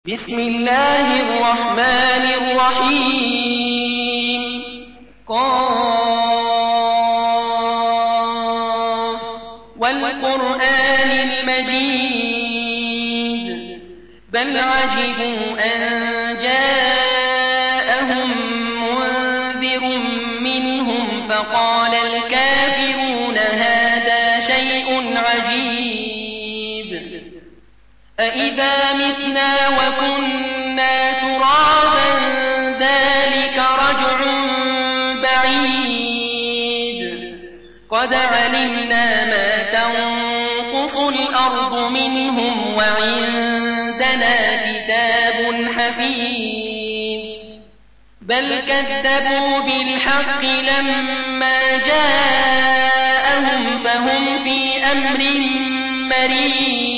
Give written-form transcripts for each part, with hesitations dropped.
بسم الله الرحمن الرحيم والقرآن المجيد بل عجبوا أن جاءهم منذر منهم فقال الكافرون هذا شيء عجيب أإذا متنا وكنا ترابا ذلك رجع بعيد قد علمنا ما تنقص الأرض منهم وعندنا كتاب حفيظ بل كذبوا بالحق لما جاءهم فهم في أمر مريج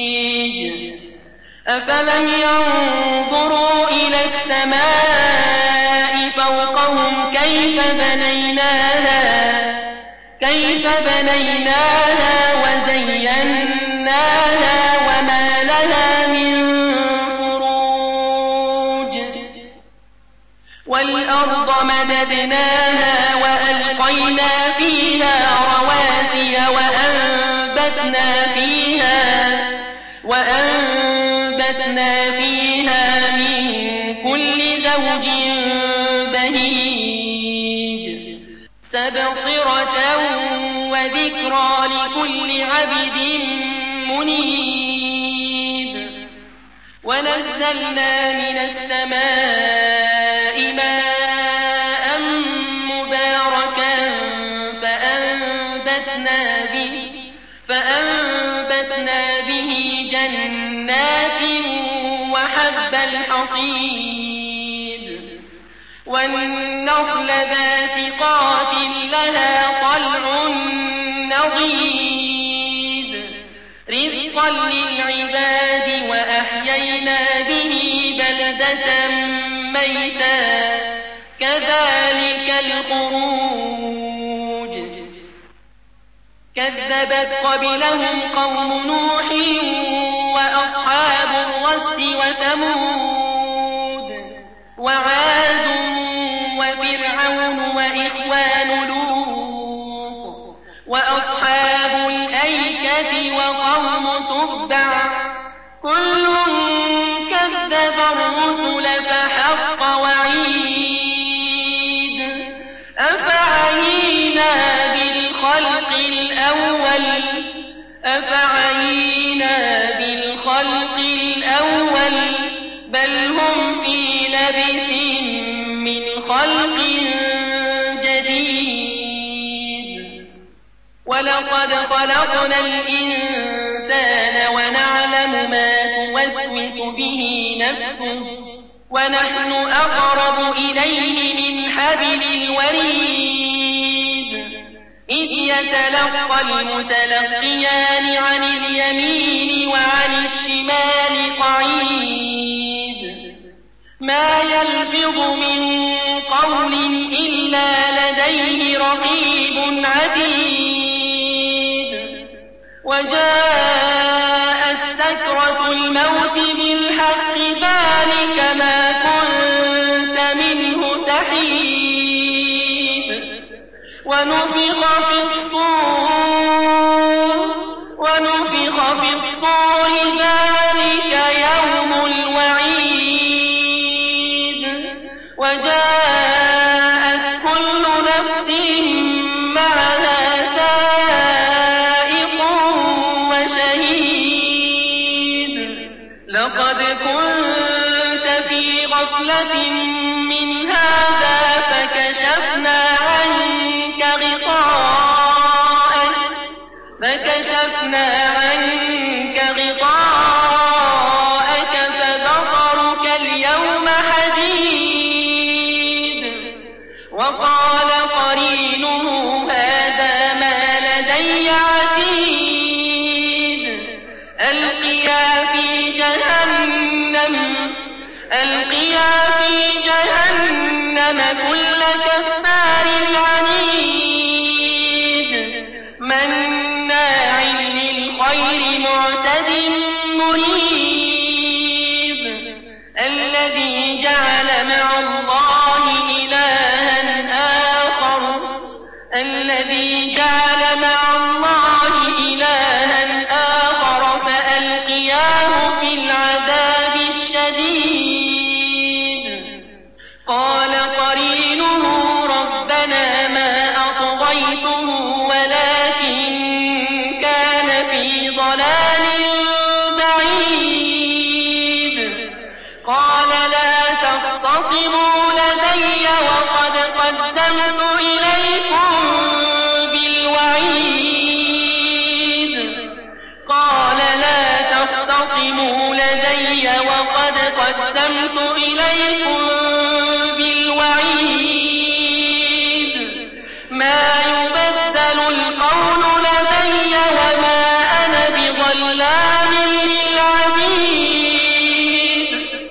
أفلم ينظروا إلى السماء فوقهم كيف بنيناها وزيناها وما لها من فروج والأرض مددناها وألقينا فيها رواسي وأنبتنا فيها من كل زوج بهيج تبصرة وذكرى لكل عبد منيب ونزلنا من السماء ماء مباركا فأنبتنا به جنات وحب الحصيد والنخل باسقات لها طلع نضيد رزقا للعباد وأحيينا به بلدة ميتا كذلك الخروج كذبت قبلهم قوم نوح وأصحاب الرس وثمود وعاد وفرعون وإخوان لوط وأصحاب الأيكة وقوم تبع كل كذب الرسل فحق وعيد أفعينا بالخلق الأول بل هم في لبس من خلق جديد ولقد خلقنا الإنسان ونعلم ما توسوس به نفسه ونحن أقرب إليه من حبل الوريد إذ يتلقى المتلقيان عن اليمين وعن الشمال قعيد ما يلفظ من قول إلا لديه رقيب عتيد وجاءت سكرة الموت بالحق ذلك ما كنت منه تحيد ونفخ في الصور ذلك يوم الوعيد وجاءت كل نفس معها سائق وشهيد لقد كنت في غفلة من هذا فكشفنا عنك غطاءك فبصرك اليوم حديد وقال قرينه هذا ما لدي عتيد ألقيا في جهنم كل كفار عنيد مناع للخير معتد مريب الذي جعل مع الله إلها آخر فألقياه في العذاب الشديد قال قرينه ربنا ما أطغيته ولكن كان في ضلال بعيد قال لا تختصموا لدي وقد قدمت إليكم بالوعيد ما يبدل القول لدي وما أنا بظلام للعبيد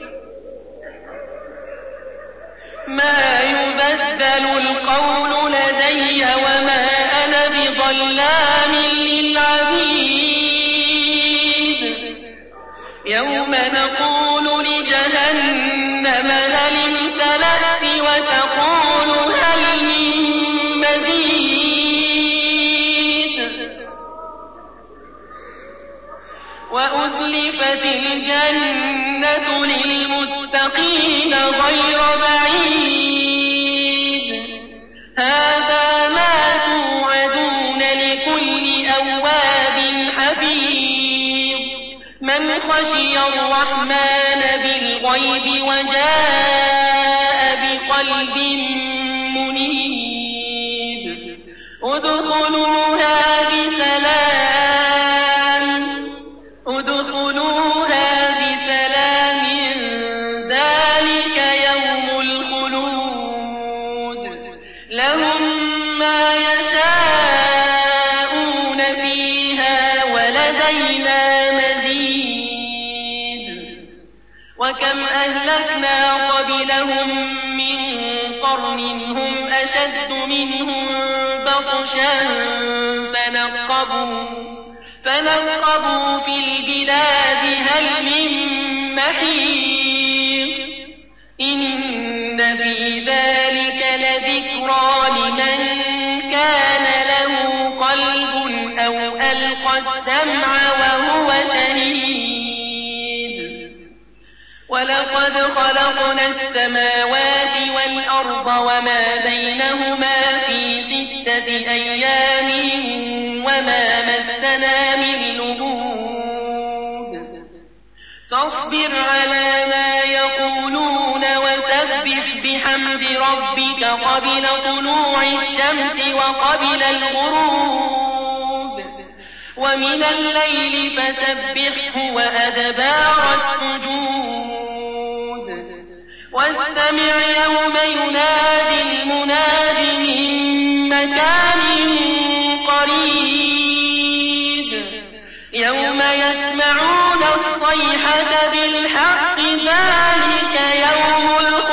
يوم نقول لجهنم هل امتلأت وتقول هل من مزيد وأزلفت الجنة للمتقين غير بعيد هذا ما توعدون لكل أواب حفيظ من خشي الرحمن بالغيب وجاء بقلب منيب ادخلوها بسلام ذلك يوم الخلود لهم ما يشاءون فيها ولدينا مزيد وكم أهلكنا قبلهم من قرن هم أشد منهم بطشا فنقبوا في البلاد هل من محيص إن في ذلك لذكرى لمن كان له قلب أو ألقى السمع وهو شهيد ولقد خلقنا السماوات والأرض وما بينهما في 6 أيام وما مسنا من لغوب فاصبر على ما يقولون وسبح بحمد ربك قبل طلوع الشمس وقبل الغروب ومن الليل فسبحه وأدبار السجود واستمع يوم ينادي المناد من مكان قريب يوم يسمعون الصيحة بالحق ذلك يوم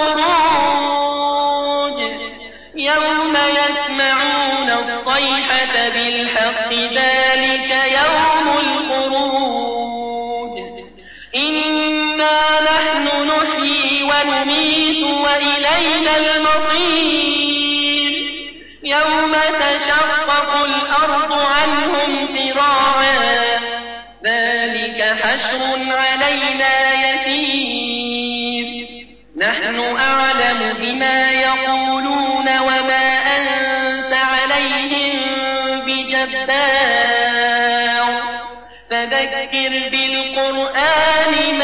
الخروج يوم يسمعون الصيحة بالحق ذلك يوم الخروج إنا نحن نحيي ونميت وإلينا المصير يوم تشقق الأرض عنهم سراعا ذلك حشر علينا يسير نحن أعلم بما يقولون وما أنت عليهم بجبار فذكر بالقرآن